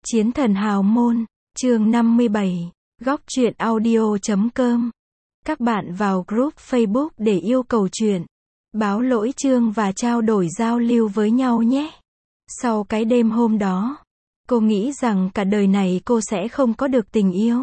Chiến thần hào môn, chương 57, góc truyện audio.com. Các bạn vào group Facebook để yêu cầu truyện, báo lỗi chương và trao đổi giao lưu với nhau nhé. Sau cái đêm hôm đó, cô nghĩ rằng cả đời này cô sẽ không có được tình yêu.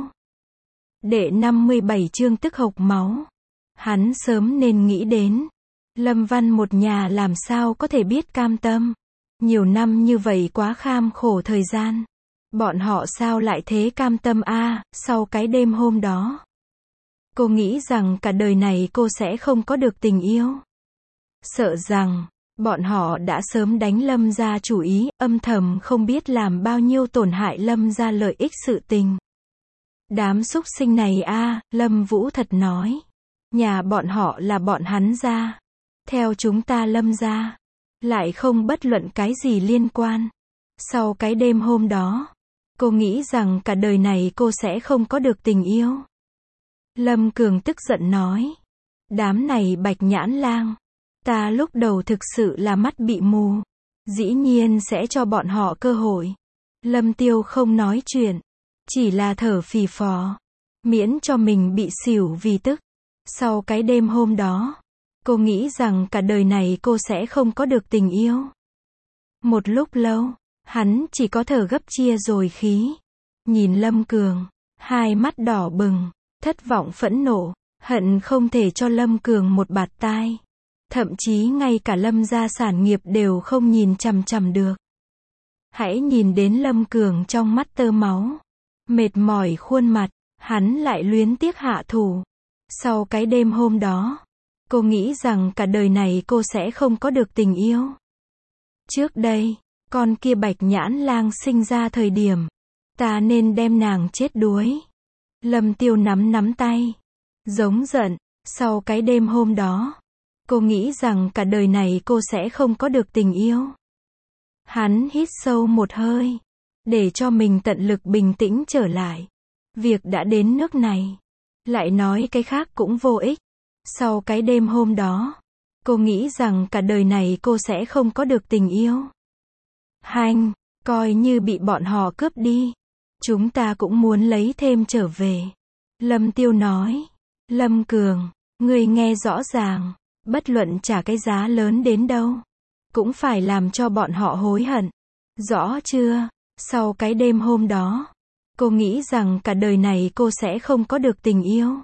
Đệ 57 chương tức hộc máu. Hắn sớm nên nghĩ đến. Lâm Văn một nhà làm sao có thể biết cam tâm. Nhiều năm như vậy quá kham khổ thời gian. Bọn họ sao lại thế cam tâm sau cái đêm hôm đó. Cô nghĩ rằng cả đời này cô sẽ không có được tình yêu. Sợ rằng, bọn họ đã sớm đánh Lâm gia chủ ý, âm thầm không biết làm bao nhiêu tổn hại Lâm gia lợi ích sự tình. Đám súc sinh này Lâm Vũ thật nói. Nhà bọn họ là bọn hắn gia. Theo chúng ta Lâm gia, lại không bất luận cái gì liên quan. Sau cái đêm hôm đó, cô nghĩ rằng cả đời này cô sẽ không có được tình yêu. Lâm Cường tức giận nói. Đám này bạch nhãn lang. Ta lúc đầu thực sự là mắt bị mù. Dĩ nhiên sẽ cho bọn họ cơ hội. Lâm Tiêu không nói chuyện. Chỉ là thở phì phò. Miễn cho mình bị xỉu vì tức. Sau cái đêm hôm đó, cô nghĩ rằng cả đời này cô sẽ không có được tình yêu. Một lúc lâu, hắn chỉ có thở gấp chia rồi khí. Nhìn Lâm Cường, hai mắt đỏ bừng, thất vọng phẫn nộ, hận không thể cho Lâm Cường một bạt tai. Thậm chí ngay cả Lâm gia sản nghiệp đều không nhìn chằm chằm được. Hãy nhìn đến Lâm Cường trong mắt tơ máu, mệt mỏi khuôn mặt, hắn lại luyến tiếc hạ thủ. Sau cái đêm hôm đó, cô nghĩ rằng cả đời này cô sẽ không có được tình yêu. Trước đây, con kia bạch nhãn lang sinh ra thời điểm, ta nên đem nàng chết đuối. Lâm Tiêu nắm tay, giống giận. Sau cái đêm hôm đó, cô nghĩ rằng cả đời này cô sẽ không có được tình yêu. Hắn hít sâu một hơi, để cho mình tận lực bình tĩnh trở lại. Việc đã đến nước này, lại nói cái khác cũng vô ích. Sau cái đêm hôm đó, cô nghĩ rằng cả đời này cô sẽ không có được tình yêu. Hanh, coi như bị bọn họ cướp đi. Chúng ta cũng muốn lấy thêm trở về. Lâm Tiêu nói. Lâm Cường, ngươi nghe rõ ràng, bất luận trả cái giá lớn đến đâu, cũng phải làm cho bọn họ hối hận. Rõ chưa? Sau cái đêm hôm đó, cô nghĩ rằng cả đời này cô sẽ không có được tình yêu.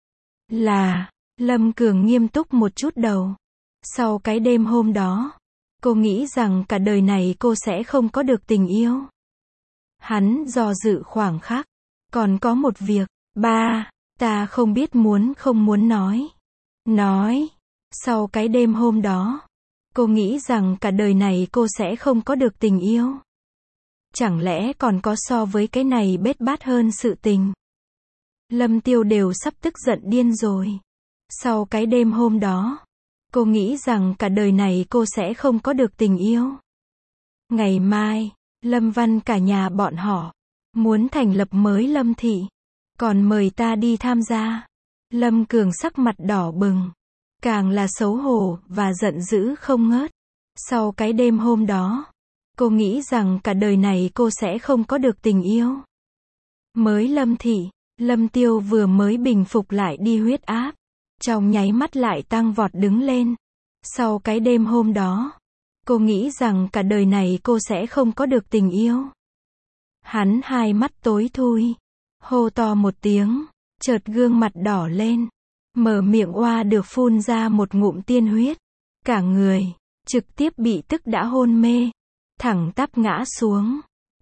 Là, Lâm Cường nghiêm túc một chút đầu. Sau cái đêm hôm đó, cô nghĩ rằng cả đời này cô sẽ không có được tình yêu. Hắn do dự khoảng khắc. Còn có một việc, ta không biết muốn không muốn nói. Nói. Sau cái đêm hôm đó, cô nghĩ rằng cả đời này cô sẽ không có được tình yêu. Chẳng lẽ còn có so với cái này bết bát hơn sự tình? Lâm Tiêu đều sắp tức giận điên rồi. Sau cái đêm hôm đó, cô nghĩ rằng cả đời này cô sẽ không có được tình yêu. Ngày mai, Lâm Văn cả nhà bọn họ muốn thành lập mới Lâm thị, còn mời ta đi tham gia. Lâm Cường sắc mặt đỏ bừng, càng là xấu hổ và giận dữ không ngớt. Sau cái đêm hôm đó, cô nghĩ rằng cả đời này cô sẽ không có được tình yêu. Mới Lâm thị, Lâm Tiêu vừa mới bình phục lại đi huyết áp, trong nháy mắt lại tăng vọt đứng lên. Sau cái đêm hôm đó, cô nghĩ rằng cả đời này cô sẽ không có được tình yêu. Hắn hai mắt tối thui, hô to một tiếng, chợt gương mặt đỏ lên, mở miệng được phun ra một ngụm tiên huyết. Cả người, trực tiếp bị tức đã hôn mê, thẳng tắp ngã xuống.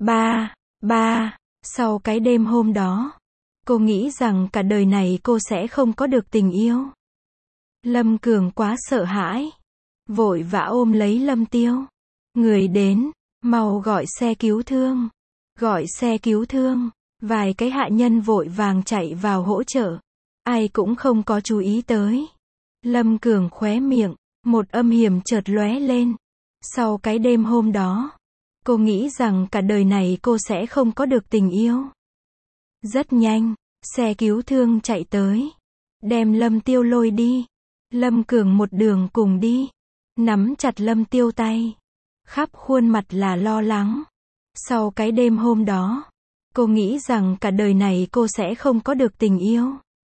Sau cái đêm hôm đó, cô nghĩ rằng cả đời này cô sẽ không có được tình yêu. Lâm Cường quá sợ hãi, vội vã ôm lấy Lâm Tiêu. Người đến, mau gọi xe cứu thương. Gọi xe cứu thương. Vài cái hạ nhân vội vàng chạy vào hỗ trợ. Ai cũng không có chú ý tới. Lâm Cường khóe miệng, một âm hiểm chợt lóe lên. Sau cái đêm hôm đó, cô nghĩ rằng cả đời này cô sẽ không có được tình yêu. Rất nhanh, xe cứu thương chạy tới, đem Lâm Tiêu lôi đi. Lâm Cường một đường cùng đi, nắm chặt Lâm Tiêu tay, khắp khuôn mặt là lo lắng. Sau cái đêm hôm đó, cô nghĩ rằng cả đời này cô sẽ không có được tình yêu.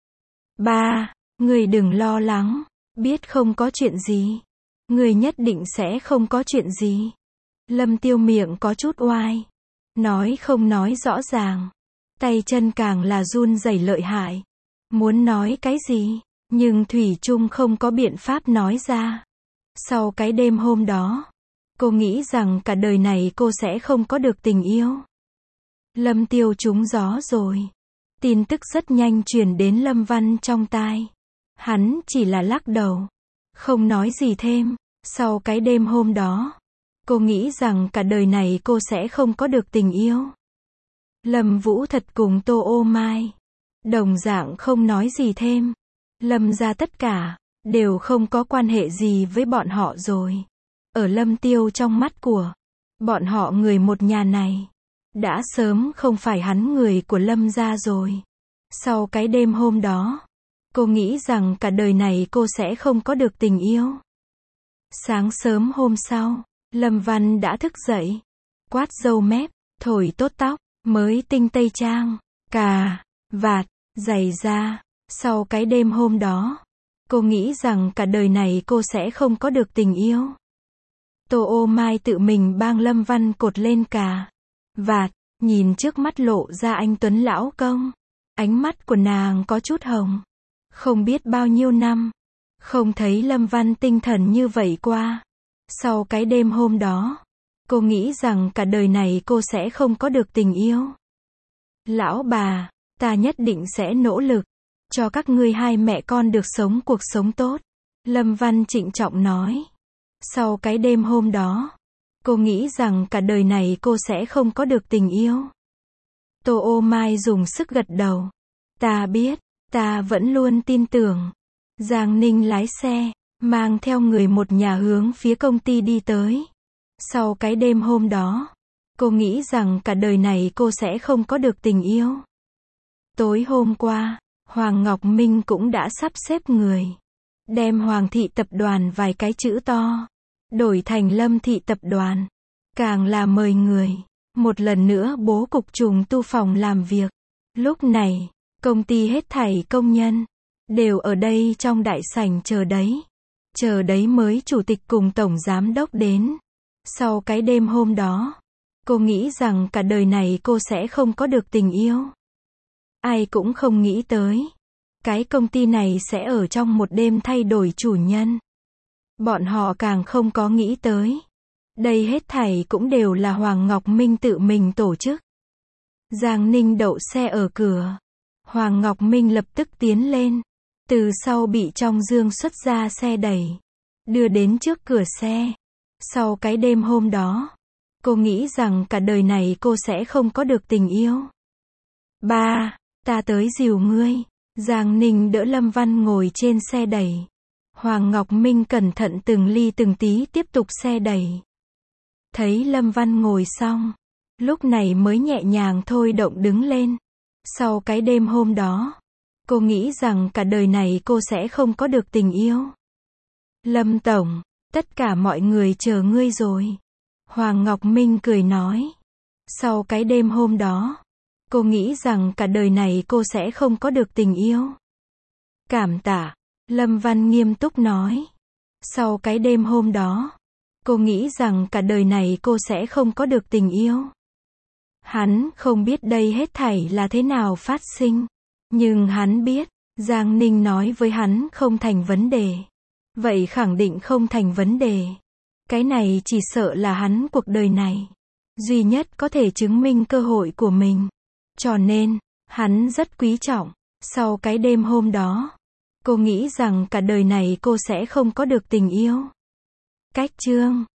Ba, người đừng lo lắng, biết không có chuyện gì. Người nhất định sẽ không có chuyện gì. Lâm Tiêu miệng có chút oai. Nói không nói rõ ràng. Tay chân càng là run rẩy lợi hại. Muốn nói cái gì, nhưng thủy chung không có biện pháp nói ra. Sau cái đêm hôm đó, cô nghĩ rằng cả đời này cô sẽ không có được tình yêu. Lâm Tiêu trúng gió rồi. Tin tức rất nhanh truyền đến Lâm Văn trong tai. Hắn chỉ là lắc đầu, không nói gì thêm. Sau cái đêm hôm đó, cô nghĩ rằng cả đời này cô sẽ không có được tình yêu. Lâm Vũ Thật cùng Tô Ô Mai đồng dạng không nói gì thêm. Lâm gia tất cả đều không có quan hệ gì với bọn họ rồi. Ở Lâm Tiêu trong mắt của bọn họ, người một nhà này đã sớm không phải hắn người của Lâm gia rồi. Sau cái đêm hôm đó, cô nghĩ rằng cả đời này cô sẽ không có được tình yêu. Sáng sớm hôm sau, Lâm Văn đã thức dậy, quát râu mép, thổi tốt tóc, mới tinh tây trang, cà vạt, giày da. Sau cái đêm hôm đó, cô nghĩ rằng cả đời này cô sẽ không có được tình yêu. Tô Ô Mai tự mình bang Lâm Văn cột lên cà vạt, nhìn trước mắt lộ ra anh tuấn lão công. Ánh mắt của nàng có chút hồng. Không biết bao nhiêu năm không thấy Lâm Văn tinh thần như vậy qua. Sau cái đêm hôm đó, cô nghĩ rằng cả đời này cô sẽ không có được tình yêu. Lão bà, ta nhất định sẽ nỗ lực cho các ngươi hai mẹ con được sống cuộc sống tốt. Lâm Văn trịnh trọng nói. Sau cái đêm hôm đó, cô nghĩ rằng cả đời này cô sẽ không có được tình yêu. Tô Ô Mai dùng sức gật đầu. Ta biết, ta vẫn luôn tin tưởng. Giang Ninh lái xe, mang theo người một nhà hướng phía công ty đi tới. Sau cái đêm hôm đó, cô nghĩ rằng cả đời này cô sẽ không có được tình yêu. Tối hôm qua, Hoàng Ngọc Minh cũng đã sắp xếp người, đem Hoàng thị tập đoàn vài cái chữ to đổi thành Lâm thị tập đoàn. Càng là mời người một lần nữa bố cục trùng tu phòng làm việc. Lúc này, công ty hết thảy công nhân đều ở đây trong đại sảnh chờ đấy mới chủ tịch cùng tổng giám đốc đến. Sau cái đêm hôm đó, cô nghĩ rằng cả đời này cô sẽ không có được tình yêu. Ai cũng không nghĩ tới, cái công ty này sẽ ở trong một đêm thay đổi chủ nhân. Bọn họ càng không có nghĩ tới, đây hết thảy cũng đều là Hoàng Ngọc Minh tự mình tổ chức. Giang Ninh đậu xe ở cửa. Hoàng Ngọc Minh lập tức tiến lên, từ sau bị trong dương xuất ra xe đẩy, đưa đến trước cửa xe. Sau cái đêm hôm đó, cô nghĩ rằng cả đời này cô sẽ không có được tình yêu. Ba, ta tới dìu ngươi. Giang Ninh đỡ Lâm Văn ngồi trên xe đẩy. Hoàng Ngọc Minh cẩn thận từng ly từng tí tiếp tục xe đẩy. Thấy Lâm Văn ngồi xong, lúc này mới nhẹ nhàng thôi động đứng lên. Sau cái đêm hôm đó, cô nghĩ rằng cả đời này cô sẽ không có được tình yêu. Lâm Tổng, tất cả mọi người chờ ngươi rồi. Hoàng Ngọc Minh cười nói. Sau cái đêm hôm đó, cô nghĩ rằng cả đời này cô sẽ không có được tình yêu. Cảm tạ. Lâm Văn nghiêm túc nói. Sau cái đêm hôm đó, cô nghĩ rằng cả đời này cô sẽ không có được tình yêu. Hắn không biết đây hết thảy là thế nào phát sinh. Nhưng hắn biết, Giang Ninh nói với hắn không thành vấn đề. Vậy khẳng định không thành vấn đề. Cái này chỉ sợ là hắn cuộc đời này duy nhất có thể chứng minh cơ hội của mình. Cho nên, hắn rất quý trọng. Sau cái đêm hôm đó, cô nghĩ rằng cả đời này cô sẽ không có được tình yêu. Cách chương